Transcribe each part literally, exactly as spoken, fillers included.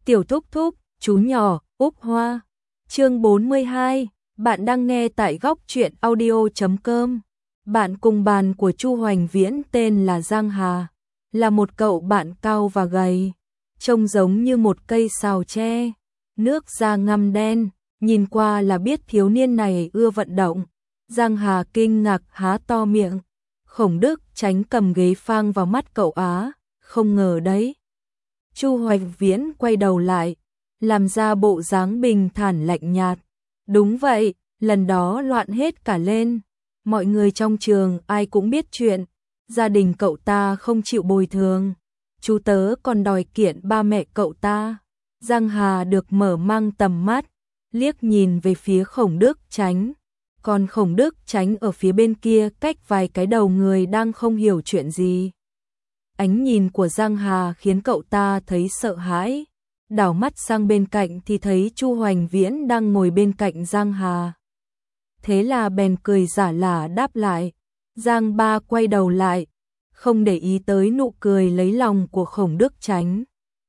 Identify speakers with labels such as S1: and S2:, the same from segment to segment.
S1: Tiểu thúc thúc, chú nhỏ, Úc Hoa. Chương bốn mươi hai, bạn đang nghe tại góc truyện audio chấm com. Bạn cùng bàn của Chu Hoành Viễn tên là Giang Hà, là một cậu bạn cao và gầy, trông giống như một cây sào tre, nước da ngăm đen, nhìn qua là biết thiếu niên này ưa vận động. Giang Hà kinh ngạc há to miệng. Khổng Đức Chánh cầm ghế phang vào mắt cậu á, không ngờ đấy. Chu Hoành Viễn quay đầu lại, làm ra bộ dáng bình thản lạnh nhạt. Đúng vậy, lần đó loạn hết cả lên. Mọi người trong trường ai cũng biết chuyện, gia đình cậu ta không chịu bồi thường. Chú tớ còn đòi kiện ba mẹ cậu ta. Giang Hà được mở mang tầm mắt, liếc nhìn về phía Khổng Đức Chánh. Còn Khổng Đức Chánh ở phía bên kia cách vài cái đầu người đang không hiểu chuyện gì. Ánh nhìn của Giang Hà khiến cậu ta thấy sợ hãi. Đảo mắt sang bên cạnh thì thấy Chu Hoành Viễn đang ngồi bên cạnh Giang Hà. Thế là bèn cười giả lả đáp lại. Giang ba quay đầu lại, không để ý tới nụ cười lấy lòng của Khổng Đức Chánh.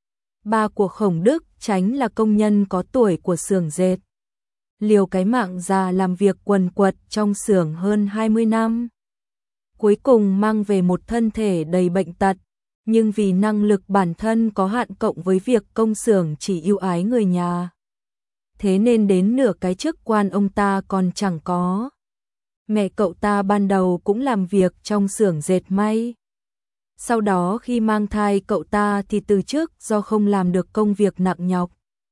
S1: Ba của Khổng Đức Chánh là công nhân có tuổi của xưởng dệt, liều cái mạng già làm việc quần quật trong xưởng hơn hai mươi năm. Cuối cùng mang về một thân thể đầy bệnh tật, nhưng vì năng lực bản thân có hạn cộng với việc công xưởng chỉ ưu ái người nhà, thế nên đến nửa cái chức quan ông ta còn chẳng có. Mẹ cậu ta ban đầu cũng làm việc trong xưởng dệt may. Sau đó khi mang thai cậu ta thì từ chức do không làm được công việc nặng nhọc.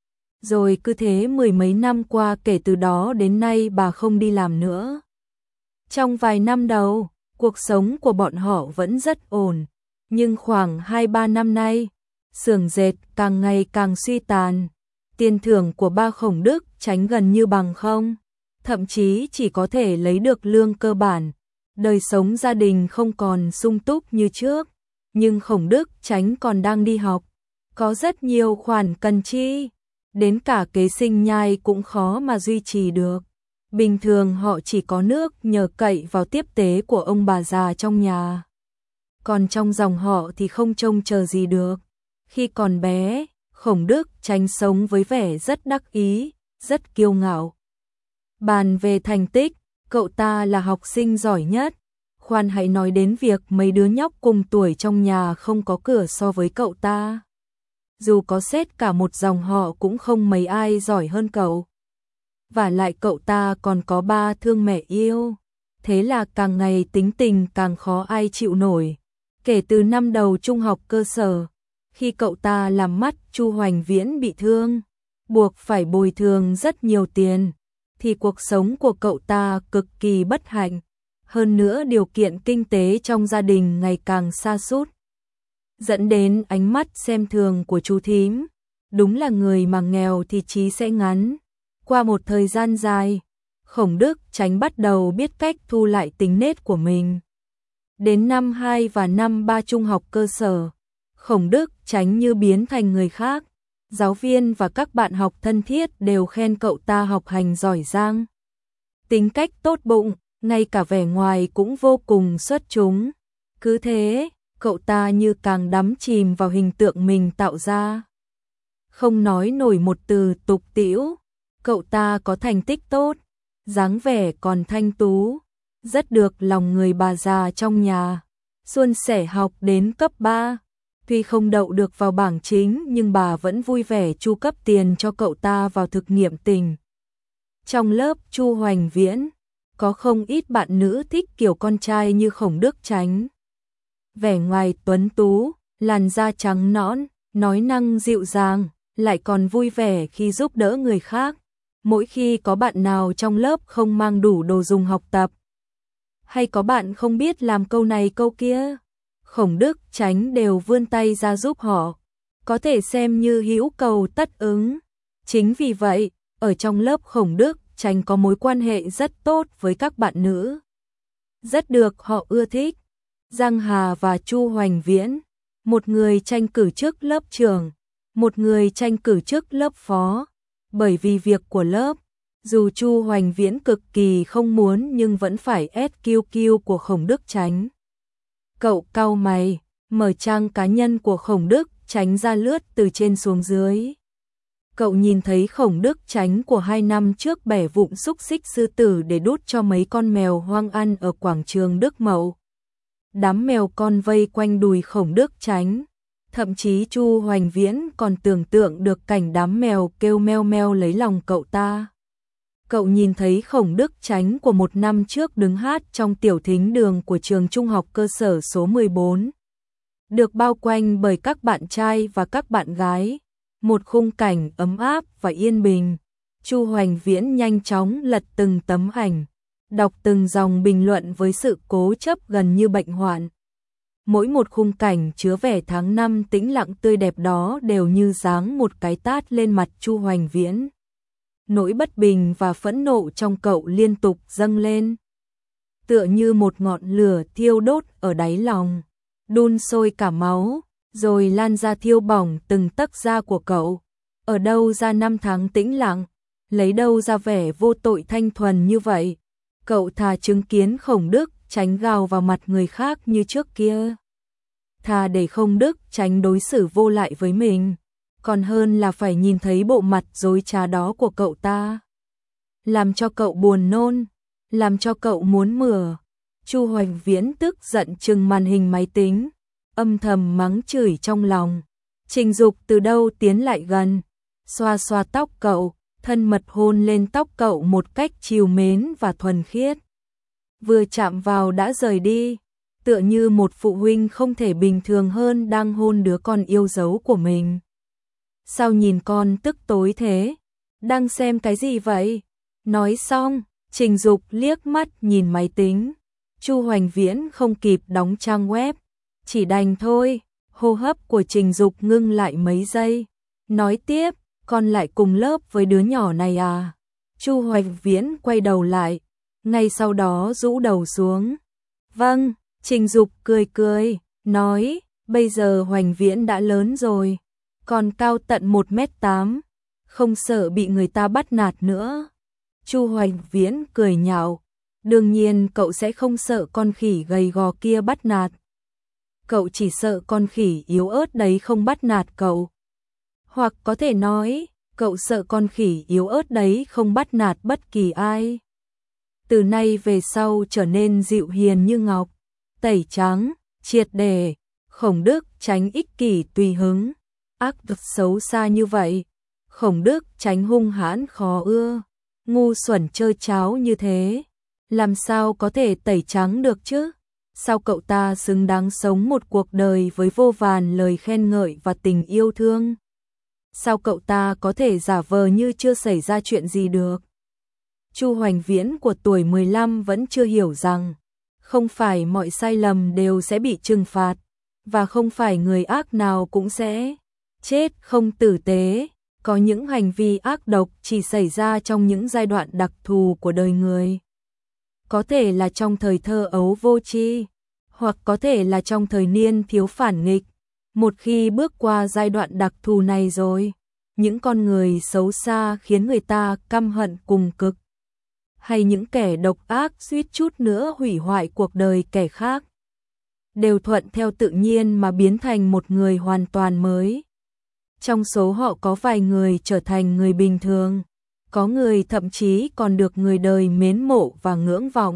S1: Rồi cứ thế mười mấy năm qua, kể từ đó đến nay bà không đi làm nữa. Trong vài năm đầu, cuộc sống của bọn họ vẫn rất ổn, nhưng khoảng hai ba năm nay, xưởng dệt càng ngày càng suy tàn. Tiền thưởng của ba Khổng Đức Chánh gần như bằng không, thậm chí chỉ có thể lấy được lương cơ bản. Đời sống gia đình không còn sung túc như trước, nhưng Khổng Đức Chánh còn đang đi học, có rất nhiều khoản cần chi, đến cả kế sinh nhai cũng khó mà duy trì được. Bình thường họ chỉ có nước nhờ cậy vào tiếp tế của ông bà già trong nhà. Còn trong dòng họ thì không trông chờ gì được. Khi còn bé, Khổng Đức Chánh sống với vẻ rất đắc ý, rất kiêu ngạo. Bàn về thành tích, cậu ta là học sinh giỏi nhất. Khoan hãy nói đến việc mấy đứa nhóc cùng tuổi trong nhà không có cửa so với cậu ta. Dù có xét cả một dòng họ cũng không mấy ai giỏi hơn cậu. Và lại cậu ta còn có ba thương mẹ yêu, thế là càng ngày tính tình càng khó ai chịu nổi. Kể từ năm đầu trung học cơ sở, khi cậu ta làm mắt Chu Hoành Viễn bị thương, buộc phải bồi thường rất nhiều tiền, thì cuộc sống của cậu ta cực kỳ bất hạnh. Hơn nữa điều kiện kinh tế trong gia đình ngày càng sa sút, dẫn đến ánh mắt xem thường của chú thím. Đúng là người mà nghèo thì chí sẽ ngắn. Qua một thời gian dài, Khổng Đức Chánh bắt đầu biết cách thu lại tính nết của mình. Đến năm hai và năm ba trung học cơ sở, Khổng Đức Chánh như biến thành người khác. Giáo viên và các bạn học thân thiết đều khen cậu ta học hành giỏi giang, tính cách tốt bụng, ngay cả vẻ ngoài cũng vô cùng xuất chúng. Cứ thế, cậu ta như càng đắm chìm vào hình tượng mình tạo ra. Không nói nổi một từ tục tĩu, cậu ta có thành tích tốt, dáng vẻ còn thanh tú, rất được lòng người bà già trong nhà. Suôn sẻ học đến cấp ba, tuy không đậu được vào bảng chính nhưng bà vẫn vui vẻ chu cấp tiền cho cậu ta vào thực nghiệm tình. Trong lớp Chu Hoành Viễn, có không ít bạn nữ thích kiểu con trai như Khổng Đức Chánh. Vẻ ngoài tuấn tú, làn da trắng nõn, nói năng dịu dàng, lại còn vui vẻ khi giúp đỡ người khác. Mỗi khi có bạn nào trong lớp không mang đủ đồ dùng học tập, hay có bạn không biết làm câu này câu kia, Khổng Đức Chánh đều vươn tay ra giúp họ, có thể xem như hữu cầu tất ứng. Chính vì vậy, ở trong lớp Khổng Đức Chánh có mối quan hệ rất tốt với các bạn nữ, rất được họ ưa thích. Giang Hà và Chu Hoành Viễn, một người tranh cử chức lớp trưởng, một người tranh cử chức lớp phó. Bởi vì việc của lớp, dù Chu Hoành Viễn cực kỳ không muốn nhưng vẫn phải ét quy quy của Khổng Đức Chánh. Cậu cau mày, mở trang cá nhân của Khổng Đức Chánh ra lướt từ trên xuống dưới. Cậu nhìn thấy Khổng Đức Chánh của hai năm trước bẻ vụn xúc xích sư tử để đút cho mấy con mèo hoang ăn ở quảng trường Đức Mậu. Đám mèo con vây quanh đùi Khổng Đức Chánh. Thậm chí Chu Hoành Viễn còn tưởng tượng được cảnh đám mèo kêu meo meo lấy lòng cậu ta. Cậu nhìn thấy Khổng Đức Chánh của một năm trước đứng hát trong tiểu thính đường của trường trung học cơ sở số mười bốn. Được bao quanh bởi các bạn trai và các bạn gái. Một khung cảnh ấm áp và yên bình. Chu Hoành Viễn nhanh chóng lật từng tấm ảnh, đọc từng dòng bình luận với sự cố chấp gần như bệnh hoạn. Mỗi một khung cảnh chứa vẻ tháng năm tĩnh lặng tươi đẹp đó đều như giáng một cái tát lên mặt Chu Hoành Viễn. Nỗi bất bình và phẫn nộ trong cậu liên tục dâng lên, tựa như một ngọn lửa thiêu đốt ở đáy lòng, đun sôi cả máu, rồi lan ra thiêu bỏng từng tấc da của cậu. Ở đâu ra năm tháng tĩnh lặng, lấy đâu ra vẻ vô tội thanh thuần như vậy? Cậu thà chứng kiến Khổng Đức Chánh gào vào mặt người khác như trước kia, thà để Khổng Đức Chánh đối xử vô lại với mình, còn hơn là phải nhìn thấy bộ mặt dối trá đó của cậu ta. Làm cho cậu buồn nôn, làm cho cậu muốn mửa. Chu Hoành Viễn tức giận trừng màn hình máy tính, âm thầm mắng chửi trong lòng. Trình Dục từ đâu tiến lại gần, xoa xoa tóc cậu, thân mật hôn lên tóc cậu một cách trìu mến và thuần khiết. Vừa chạm vào đã rời đi, tựa như một phụ huynh không thể bình thường hơn đang hôn đứa con yêu dấu của mình. Sao nhìn con tức tối thế? Đang xem cái gì vậy? Nói xong, Trình Dục liếc mắt nhìn máy tính. Chu Hoành Viễn không kịp đóng trang web, chỉ đành thôi. Hô hấp của Trình Dục ngưng lại mấy giây. Nói tiếp, con lại cùng lớp với đứa nhỏ này à? Chu Hoành Viễn quay đầu lại, ngay sau đó rũ đầu xuống. Vâng, Trình Dục cười cười, nói, bây giờ Hoành Viễn đã lớn rồi, còn cao tận một mét tám, không sợ bị người ta bắt nạt nữa. Chu Hoành Viễn cười nhạo, đương nhiên cậu sẽ không sợ con khỉ gầy gò kia bắt nạt. Cậu chỉ sợ con khỉ yếu ớt đấy không bắt nạt cậu. Hoặc có thể nói, cậu sợ con khỉ yếu ớt đấy không bắt nạt bất kỳ ai. Từ nay về sau trở nên dịu hiền như ngọc, tẩy trắng, triệt để. Khổng Đức Chánh ích kỷ tùy hứng, ác độc xấu xa như vậy. Khổng Đức Chánh hung hãn khó ưa, ngu xuẩn chơi cháo như thế, làm sao có thể tẩy trắng được chứ? Sao cậu ta xứng đáng sống một cuộc đời với vô vàn lời khen ngợi và tình yêu thương? Sao cậu ta có thể giả vờ như chưa xảy ra chuyện gì được? Chu Hoành Viễn của tuổi mười lăm vẫn chưa hiểu rằng, không phải mọi sai lầm đều sẽ bị trừng phạt, và không phải người ác nào cũng sẽ chết không tử tế. Có những hành vi ác độc chỉ xảy ra trong những giai đoạn đặc thù của đời người. Có thể là trong thời thơ ấu vô tri, hoặc có thể là trong thời niên thiếu phản nghịch. Một khi bước qua giai đoạn đặc thù này rồi, những con người xấu xa khiến người ta căm hận cùng cực, hay những kẻ độc ác suýt chút nữa hủy hoại cuộc đời kẻ khác, đều thuận theo tự nhiên mà biến thành một người hoàn toàn mới. Trong số họ có vài người trở thành người bình thường, có người thậm chí còn được người đời mến mộ và ngưỡng vọng.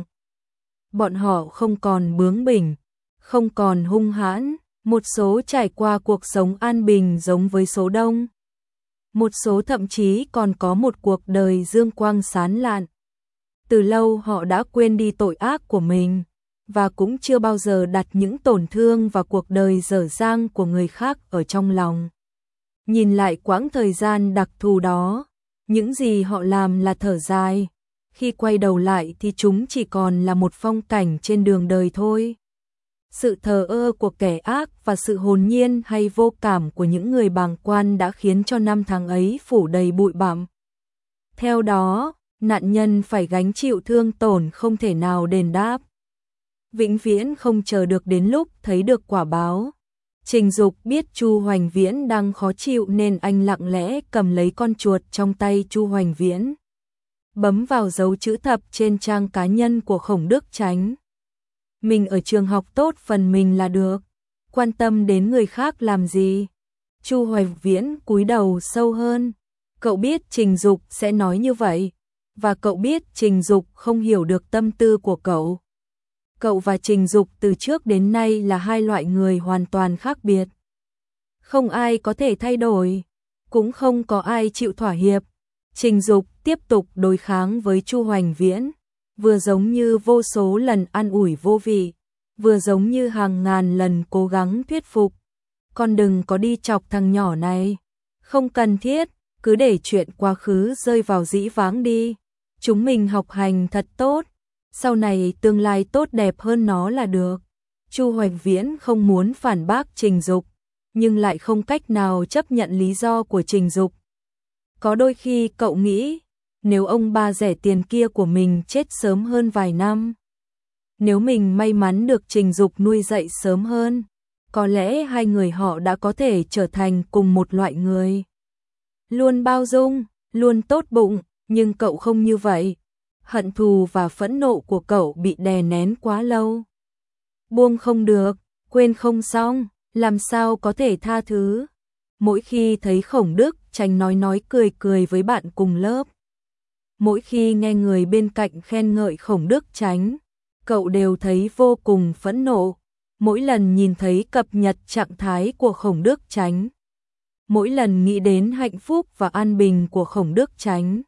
S1: Bọn họ không còn bướng bỉnh, không còn hung hãn, một số trải qua cuộc sống an bình giống với số đông. Một số thậm chí còn có một cuộc đời dương quang sáng lạn. Từ lâu họ đã quên đi tội ác của mình, và cũng chưa bao giờ đặt những tổn thương và cuộc đời dở dang của người khác ở trong lòng. Nhìn lại quãng thời gian đặc thù đó, những gì họ làm là thở dài. Khi quay đầu lại thì chúng chỉ còn là một phong cảnh trên đường đời thôi. Sự thờ ơ của kẻ ác và sự hồn nhiên hay vô cảm của những người bàng quan đã khiến cho năm tháng ấy phủ đầy bụi bặm. Theo đó, nạn nhân phải gánh chịu thương tổn không thể nào đền đáp, vĩnh viễn không chờ được đến lúc thấy được quả báo. Trình Dục biết Chu Hoành Viễn đang khó chịu nên anh lặng lẽ cầm lấy con chuột trong tay Chu Hoành Viễn, bấm vào dấu chữ thập trên trang cá nhân của Khổng Đức Chánh. Mình ở trường học tốt phần mình là được, quan tâm đến người khác làm gì? Chu Hoành Viễn cúi đầu sâu hơn, Cậu biết Trình Dục sẽ nói như vậy, và cậu biết Trình Dục không hiểu được tâm tư của cậu. Cậu và Trình Dục từ trước đến nay là hai loại người hoàn toàn khác biệt. Không ai có thể thay đổi, cũng không có ai chịu thỏa hiệp. Trình Dục tiếp tục đối kháng với Chu Hoành Viễn, vừa giống như vô số lần an ủi vô vị, vừa giống như hàng ngàn lần cố gắng thuyết phục. Con đừng có đi chọc thằng nhỏ này, không cần thiết, cứ để chuyện quá khứ rơi vào dĩ vãng đi. Chúng mình học hành thật tốt, sau này tương lai tốt đẹp hơn nó là được. Chu Hoành Viễn không muốn phản bác Trình Dục, nhưng lại không cách nào chấp nhận lý do của Trình Dục. Có đôi khi cậu nghĩ, nếu ông ba rẻ tiền kia của mình chết sớm hơn vài năm, nếu mình may mắn được Trình Dục nuôi dạy sớm hơn, có lẽ hai người họ đã có thể trở thành cùng một loại người. Luôn bao dung, luôn tốt bụng, nhưng cậu không như vậy. Hận thù và phẫn nộ của cậu bị đè nén quá lâu. Buông không được, quên không xong, làm sao có thể tha thứ. Mỗi khi thấy Khổng Đức Chánh nói nói cười cười với bạn cùng lớp, mỗi khi nghe người bên cạnh khen ngợi Khổng Đức Chánh, cậu đều thấy vô cùng phẫn nộ. Mỗi lần nhìn thấy cập nhật trạng thái của Khổng Đức Chánh, mỗi lần nghĩ đến hạnh phúc và an bình của Khổng Đức Chánh,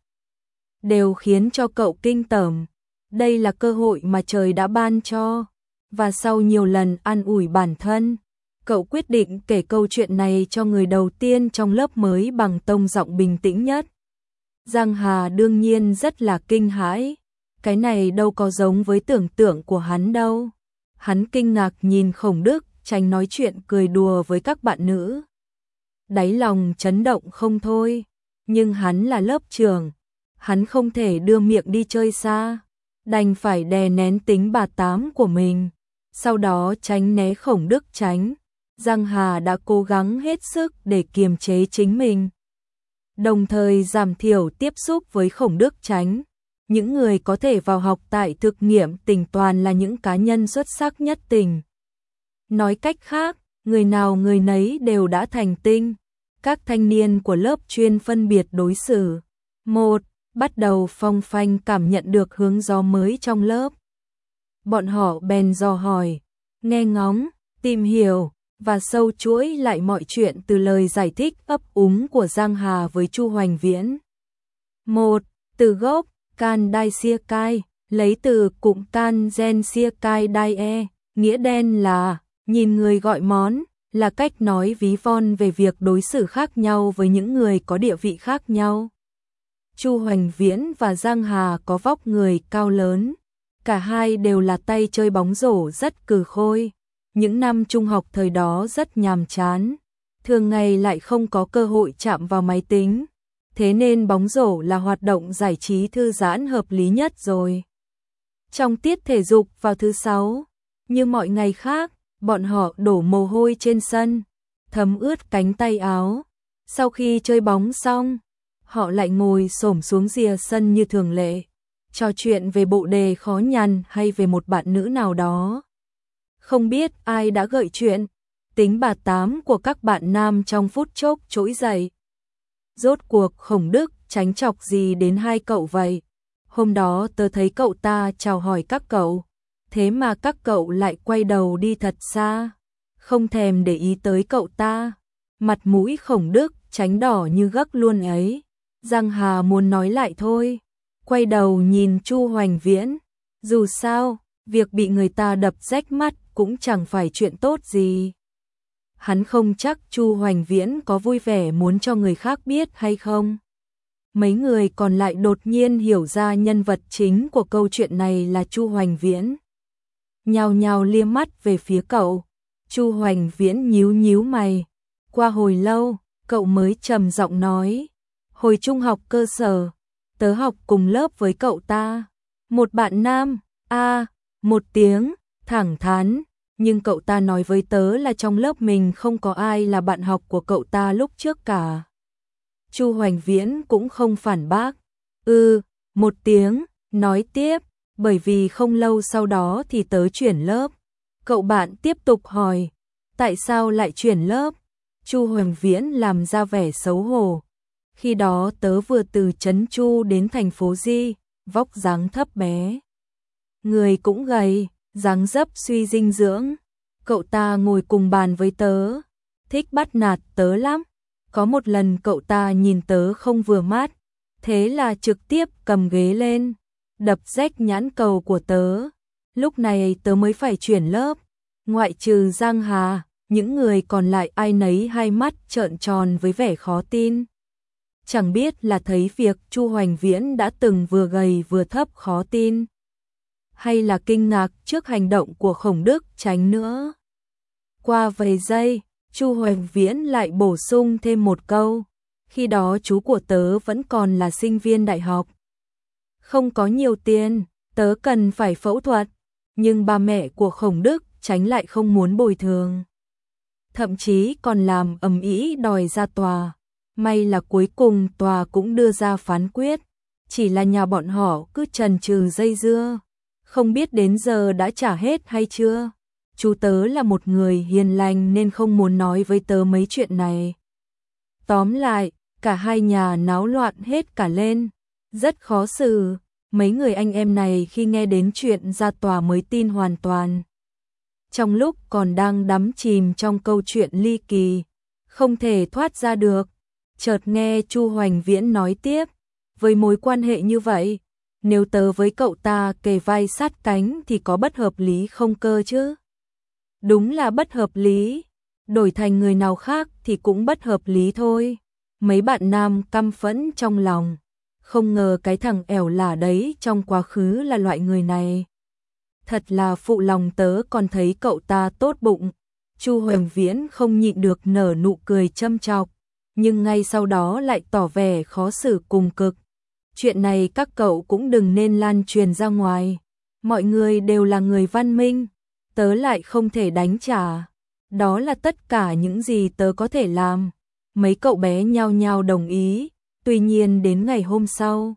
S1: đều khiến cho cậu kinh tởm. Đây là cơ hội mà trời đã ban cho, và sau nhiều lần an ủi bản thân, cậu quyết định kể câu chuyện này cho người đầu tiên trong lớp mới bằng tông giọng bình tĩnh nhất. Giang Hà đương nhiên rất là kinh hãi, cái này đâu có giống với tưởng tượng của hắn đâu. Hắn kinh ngạc nhìn Khổng Đức Chánh nói chuyện cười đùa với các bạn nữ, đáy lòng chấn động không thôi, nhưng hắn là lớp trưởng, hắn không thể đưa miệng đi chơi xa, đành phải đè nén tính bà tám của mình, sau đó tránh né Khổng Đức Chánh. Giang Hà đã cố gắng hết sức để kiềm chế chính mình, đồng thời giảm thiểu tiếp xúc với Khổng Đức Chánh. Những người có thể vào học tại thực nghiệm tỉnh toàn là những cá nhân xuất sắc nhất tỉnh. Nói cách khác, người nào người nấy đều đã thành tinh. Các thanh niên của lớp chuyên phân biệt đối xử. Một, bắt đầu phong phanh cảm nhận được hướng gió mới trong lớp. Bọn họ bèn dò hỏi, nghe ngóng, tìm hiểu và sâu chuỗi lại mọi chuyện từ lời giải thích ấp úng của Giang Hà với Chu Hoành Viễn. Một, từ gốc Can Đai Sia Cai, lấy từ cụm Can Gen Sia Cai Đai E, nghĩa đen là nhìn người gọi món, là cách nói ví von về việc đối xử khác nhau với những người có địa vị khác nhau. Chu Hoành Viễn và Giang Hà có vóc người cao lớn, cả hai đều là tay chơi bóng rổ rất cừ khôi. Những năm trung học thời đó rất nhàm chán, thường ngày lại không có cơ hội chạm vào máy tính, thế nên bóng rổ là hoạt động giải trí thư giãn hợp lý nhất rồi. Trong tiết thể dục vào thứ sáu, như mọi ngày khác, bọn họ đổ mồ hôi trên sân, thấm ướt cánh tay áo. Sau khi chơi bóng xong, họ lại ngồi xổm xuống rìa sân như thường lệ, trò chuyện về bộ đề khó nhằn hay về một bạn nữ nào đó. Không biết ai đã gợi chuyện, tính bà tám của các bạn nam trong phút chốc trỗi dậy. Rốt cuộc Khổng Đức Chánh chọc gì đến hai cậu vậy? Hôm đó tớ thấy cậu ta chào hỏi các cậu, thế mà các cậu lại quay đầu đi thật xa, không thèm để ý tới cậu ta. Mặt mũi Khổng Đức Chánh đỏ như gấc luôn ấy. Giang Hà muốn nói lại thôi, quay đầu nhìn Chu Hoành Viễn. Dù sao, việc bị người ta đập rách mắt cũng chẳng phải chuyện tốt gì. Hắn không chắc Chu Hoành Viễn có vui vẻ muốn cho người khác biết hay không. Mấy người còn lại đột nhiên hiểu ra nhân vật chính của câu chuyện này là Chu Hoành Viễn, nhao nhao liếc mắt về phía cậu. Chu Hoành Viễn nhíu nhíu mày. Qua hồi lâu, cậu mới trầm giọng nói, hồi trung học cơ sở, tớ học cùng lớp với cậu ta. Một bạn nam, a, à, một tiếng, thẳng thắn, nhưng cậu ta nói với tớ là trong lớp mình không có ai là bạn học của cậu ta lúc trước cả. Chu Hoành Viễn cũng không phản bác. Ừ, một tiếng, nói tiếp, bởi vì không lâu sau đó thì tớ chuyển lớp. Cậu bạn tiếp tục hỏi, tại sao lại chuyển lớp? Chu Hoành Viễn làm ra vẻ xấu hổ. Khi đó tớ vừa từ Trấn Chu đến thành phố Di, vóc dáng thấp bé. Người cũng gầy, dáng dấp suy dinh dưỡng. Cậu ta ngồi cùng bàn với tớ, thích bắt nạt tớ lắm. Có một lần cậu ta nhìn tớ không vừa mắt, thế là trực tiếp cầm ghế lên, đập rách nhãn cầu của tớ. Lúc này tớ mới phải chuyển lớp. Ngoại trừ Giang Hà, những người còn lại ai nấy hai mắt trợn tròn với vẻ khó tin. Chẳng biết là thấy việc Chu Hoành Viễn đã từng vừa gầy vừa thấp khó tin, hay là kinh ngạc trước hành động của Khổng Đức Chánh nữa. Qua vài giây, Chu Hoành Viễn lại bổ sung thêm một câu, khi đó chú của tớ vẫn còn là sinh viên đại học. Không có nhiều tiền, tớ cần phải phẫu thuật, nhưng ba mẹ của Khổng Đức Chánh lại không muốn bồi thường. Thậm chí còn làm ầm ĩ đòi ra tòa. May là cuối cùng tòa cũng đưa ra phán quyết, chỉ là nhà bọn họ cứ chần chừ dây dưa, không biết đến giờ đã trả hết hay chưa. Chú tớ là một người hiền lành nên không muốn nói với tớ mấy chuyện này. Tóm lại, cả hai nhà náo loạn hết cả lên, rất khó xử. Mấy người anh em này khi nghe đến chuyện ra tòa mới tin hoàn toàn. Trong lúc còn đang đắm chìm trong câu chuyện ly kỳ, không thể thoát ra được, chợt nghe Chu Hoành Viễn nói tiếp, với mối quan hệ như vậy, nếu tớ với cậu ta kề vai sát cánh thì có bất hợp lý không cơ chứ? Đúng là bất hợp lý, đổi thành người nào khác thì cũng bất hợp lý thôi. Mấy bạn nam căm phẫn trong lòng, không ngờ cái thằng ẻo lả đấy trong quá khứ là loại người này. Thật là phụ lòng tớ còn thấy cậu ta tốt bụng. Chu Hoành Viễn không nhịn được nở nụ cười châm chọc, nhưng ngay sau đó lại tỏ vẻ khó xử cùng cực. Chuyện này các cậu cũng đừng nên lan truyền ra ngoài. Mọi người đều là người văn minh, tớ lại không thể đánh trả. Đó là tất cả những gì tớ có thể làm. Mấy cậu bé nhao nhao đồng ý. Tuy nhiên đến ngày hôm sau,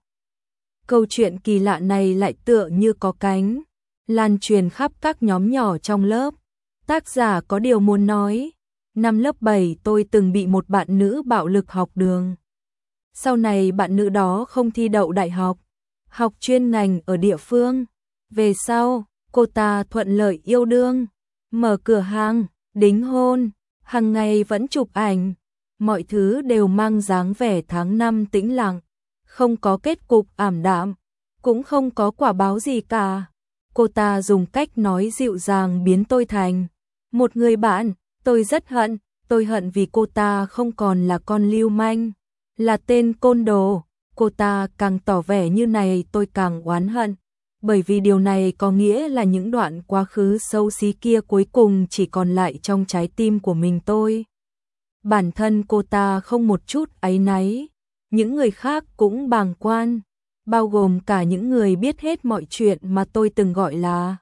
S1: câu chuyện kỳ lạ này lại tựa như có cánh, lan truyền khắp các nhóm nhỏ trong lớp. Tác giả có điều muốn nói. Năm lớp bảy tôi từng bị một bạn nữ bạo lực học đường. Sau này bạn nữ đó không thi đậu đại học, học chuyên ngành ở địa phương. Về sau, cô ta thuận lợi yêu đương, mở cửa hàng, đính hôn, hàng ngày vẫn chụp ảnh. Mọi thứ đều mang dáng vẻ tháng năm tĩnh lặng, không có kết cục ảm đạm, cũng không có quả báo gì cả. Cô ta dùng cách nói dịu dàng biến tôi thành một người bạn. Tôi rất hận, tôi hận vì cô ta không còn là con lưu manh, là tên côn đồ. Cô ta càng tỏ vẻ như này tôi càng oán hận, bởi vì điều này có nghĩa là những đoạn quá khứ xấu xí kia cuối cùng chỉ còn lại trong trái tim của mình tôi. Bản thân cô ta không một chút áy náy, những người khác cũng bàng quan, bao gồm cả những người biết hết mọi chuyện mà tôi từng gọi là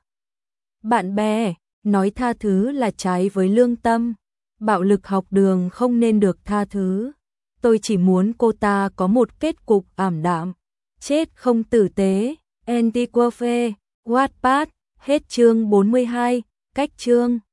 S1: bạn bè. Nói tha thứ là trái với lương tâm, bạo lực học đường không nên được tha thứ. Tôi chỉ muốn cô ta có một kết cục ảm đạm, chết không tử tế. Antiquafe, Wattpad, hết chương bốn mươi hai, cách chương.